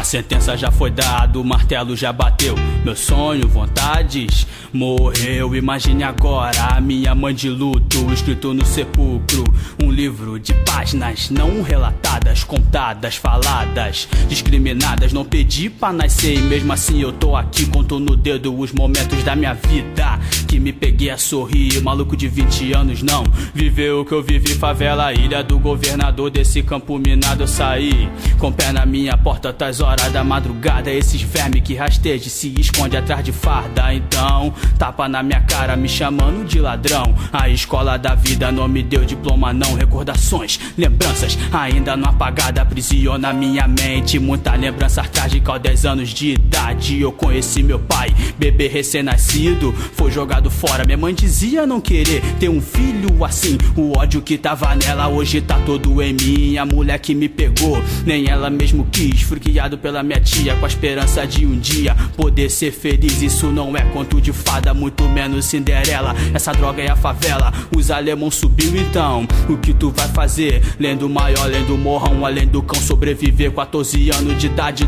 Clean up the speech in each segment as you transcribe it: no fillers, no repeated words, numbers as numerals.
sentença já foi dada, o martelo já bateu. Meu sonho, vontades, morreu. Imagine agora a minha mãe de luto, escrito no sepulcro. Um livro de páginas não relatadas, contadas, faladas, discriminadas. Não pedi pra nascer e mesmo assim eu tô aqui. Conto no dedo os momentos da minha vida que me peguei a sorrir. Maluco de 20 anos não viveu o que eu vivi. Favela, ilha do governador, desse campo minado eu saí com pé na minha porta, tais horas da madrugada. Esses vermes que rasteja se esconde atrás de farda. Então, tapa na minha cara me chamando de ladrão. A escola da vida não me deu diploma não. Recordações, lembranças ainda não apagada, aprisiona minha mente. Muita lembrança trágica aos 10 anos de idade. Eu conheci meu pai, bebê recém-nascido, foi jogado fora. Minha mãe dizia não querer ter um filho assim. O ódio que tava nela hoje tá todo em mim. A mulher que me pegou, nem ela mesmo quis. Fui criado pela minha tia com a esperança de um dia poder ser feliz. Isso não é conto de fada, muito menos Cinderela. Essa droga é a favela, os alemão subiu então. O que tu vai fazer? Lendo maior, lendo morrão, além do cão sobreviver. 14 anos de idade,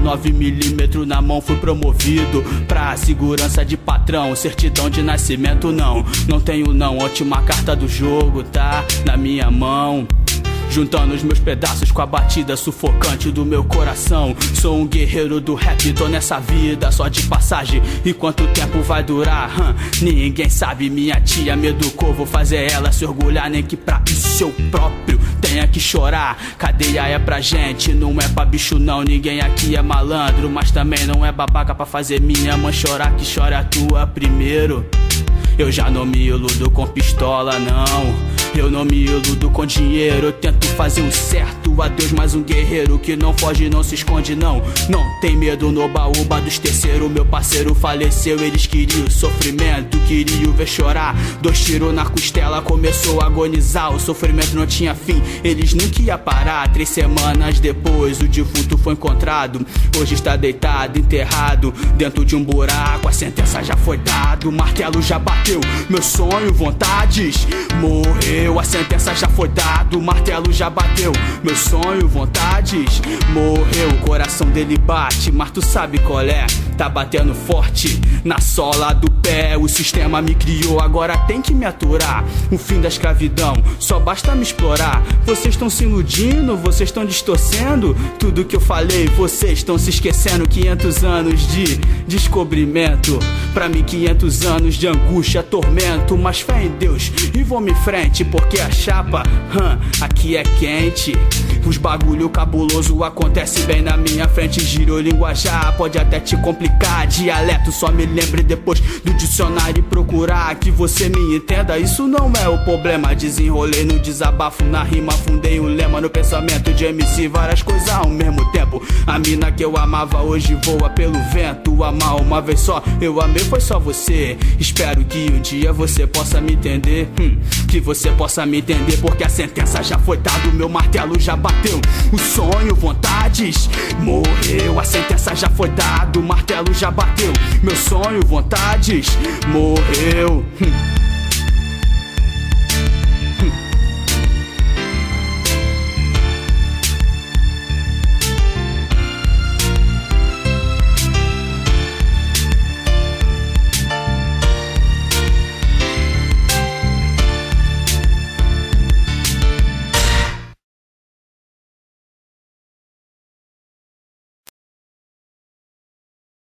9mm na mão, fui promovido pra segurança de patrão. Certidão de nascimento não, não tenho não. Ótima carta do jogo tá na minha mão, juntando os meus pedaços com a batida sufocante do meu coração. Sou um guerreiro do rap, tô nessa vida só de passagem. E quanto tempo vai durar? Ninguém sabe, minha tia me educou. Vou fazer ela se orgulhar, nem que pra isso eu próprio tenha que chorar. Cadeia é pra gente, não é pra bicho não. Ninguém aqui é malandro, mas também não é babaca pra fazer minha mãe chorar. Que chora a tua primeiro. Eu já não me iludo com pistola não, eu não me iludo com dinheiro. Eu tento fazer o certo, adeus mais um guerreiro que não foge, não se esconde não. Não tem medo no baúba dos terceiros. Meu parceiro faleceu, eles queriam sofrimento, queriam ver chorar. 2 tiros na costela, começou a agonizar. O sofrimento não tinha fim, eles nunca iam parar. 3 semanas depois o defunto foi encontrado. Hoje está deitado, enterrado dentro de um buraco. A sentença já foi dada, o martelo já bateu. Meu sonho, vontades, morreu. A sentença já foi dada, o martelo já bateu. Meu sonho, vontades, morreu. O coração dele bate, mas tu sabe qual é? Tá batendo forte na sola do pé. O sistema me criou, agora tem que me aturar. O fim da escravidão, só basta me explorar. Vocês estão se iludindo, vocês estão distorcendo tudo que eu falei. Vocês estão se esquecendo. 500 anos de descobrimento, pra mim 500 anos de angústia, tormento. Mas fé em Deus e vamos em frente, porque a chapa aqui é quente. Os bagulho cabuloso acontece bem na minha frente. Giro linguajar, pode até te complicar. Dialeto só me lembre depois do dicionário e procurar que você me entenda. Isso não é o problema. Desenrolei no desabafo, na rima fundei um lema. No pensamento de MC, várias coisas ao mesmo tempo. A mina que eu amava hoje voa pelo vento. Amar uma vez só, eu amei, foi só você. Espero que um dia você possa me entender, que você possa me entender, porque a sentença já foi dada, o meu martelo já bateu. O sonho, vontades, morreu. A sentença já foi dada, o martelo já bateu. Meu sonho, vontades, morreu.